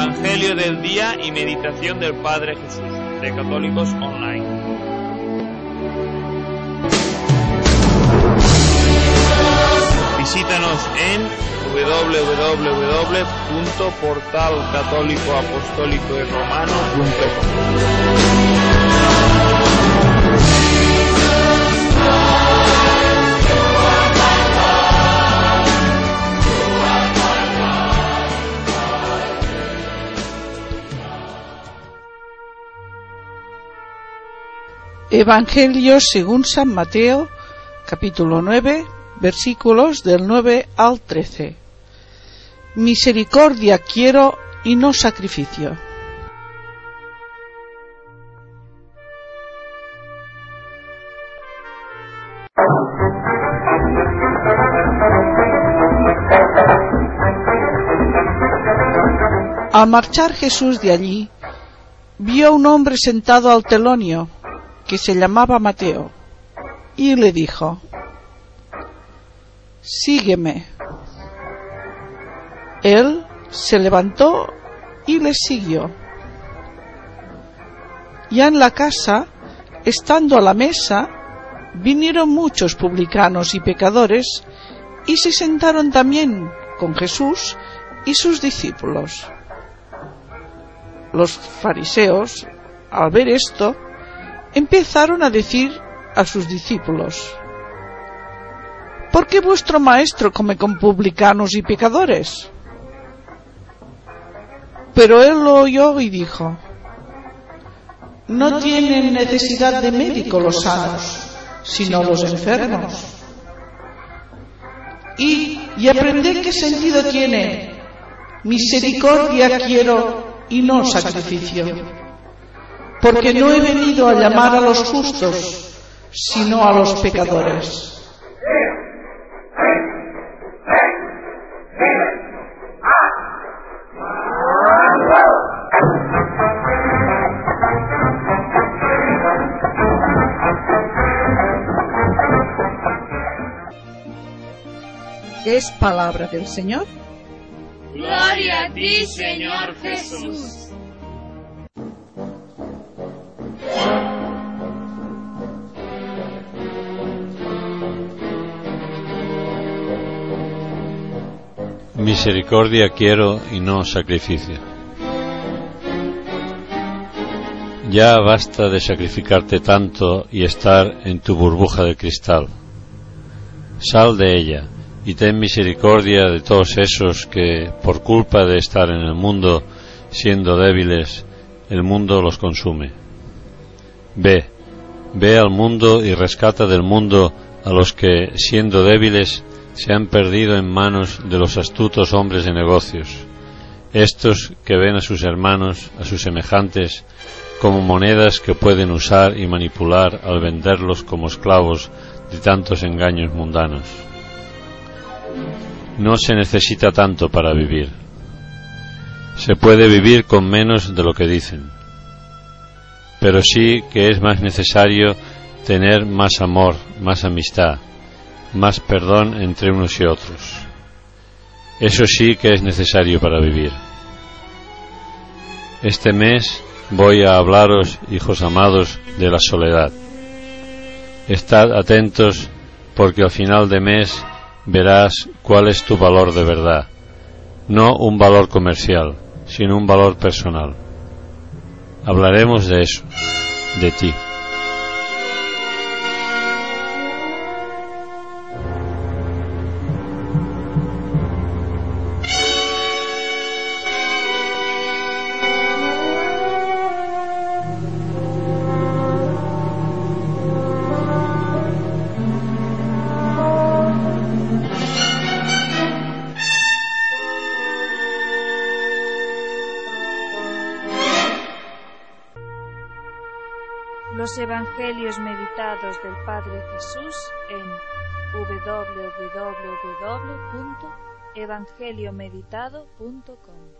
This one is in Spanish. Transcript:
Evangelio del día y meditación del Padre Jesús, de Católicos Online. Visítanos en Evangelio según San Mateo, capítulo 9, versículos del 9 al 13. Misericordia quiero y no sacrificio. Al marchar Jesús de allí, vio a un hombre sentado al telonio, que se llamaba Mateo, y le dijo: «Sígueme». Él se levantó y le siguió. Ya en la casa, estando a la mesa, vinieron muchos publicanos y pecadores, y se sentaron también con Jesús y sus discípulos. Los fariseos, al ver esto, empezaron a decir a sus discípulos: ¿por qué vuestro maestro come con publicanos y pecadores? Pero él lo oyó y dijo: no tienen necesidad de médico los sanos, sino los enfermos. Y aprended qué sentido tiene: misericordia quiero y no sacrificio. Porque no he venido a llamar a los justos, sino a los pecadores. Es palabra del Señor. Gloria a ti, Señor Jesús. Misericordia quiero y no sacrificio. Ya basta de sacrificarte tanto y estar en tu burbuja de cristal. Sal de ella y ten misericordia de todos esos que, por culpa de estar en el mundo siendo débiles, el mundo los consume. Ve al mundo y rescata del mundo a los que, siendo débiles, se han perdido en manos de los astutos hombres de negocios, estos que ven a sus hermanos, a sus semejantes, como monedas que pueden usar y manipular al venderlos como esclavos de tantos engaños mundanos. No se necesita tanto para vivir. Se puede vivir con menos de lo que dicen, pero sí que es más necesario tener más amor, más amistad, más perdón entre unos y otros. Eso sí que es necesario para vivir. Este mes voy a hablaros, hijos amados, de la soledad. Estad atentos, porque al final de mes verás cuál es tu valor de verdad, no un valor comercial, sino un valor personal. Hablaremos de eso, de ti. Los Evangelios meditados del Padre Jesús en www.evangeliomeditado.com.